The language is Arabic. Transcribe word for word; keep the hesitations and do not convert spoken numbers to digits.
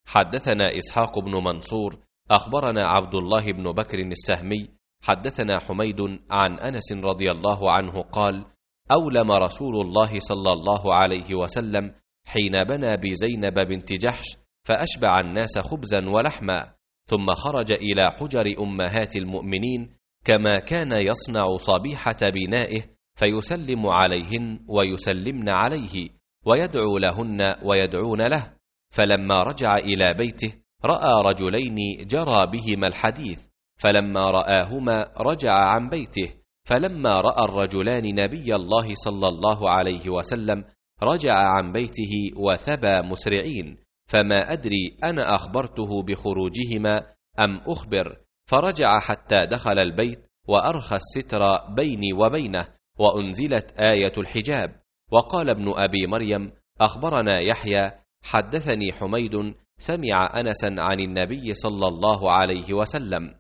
حدثنا إسحاق بن منصور أخبرنا عبد الله بن بكر السهمي حدثنا حميد عن أنس رضي الله عنه قال: أولم رسول الله صلى الله عليه وسلم حين بنى بزينب بنت جحش فأشبع الناس خبزا ولحما، ثم خرج إلى حجر أمهات المؤمنين كما كان يصنع صبيحة بنائه، فيسلم عليهن ويسلمن عليه، ويدعو لهن ويدعون له. فلما رجع إلى بيته رأى رجلين جرى بهما الحديث، فلما رآهما رجع عن بيته، فلما رأى الرجلان نبي الله صلى الله عليه وسلم رجع عن بيته وثبى مسرعين، فما أدري أنا أخبرته بخروجهما أم أخبر، فرجع حتى دخل البيت وأرخى الستر بيني وبينه، وأنزلت آية الحجاب. وقال ابن أبي مريم: أخبرنا يحيى حدثني حميد سمع أنسا عن النبي صلى الله عليه وسلم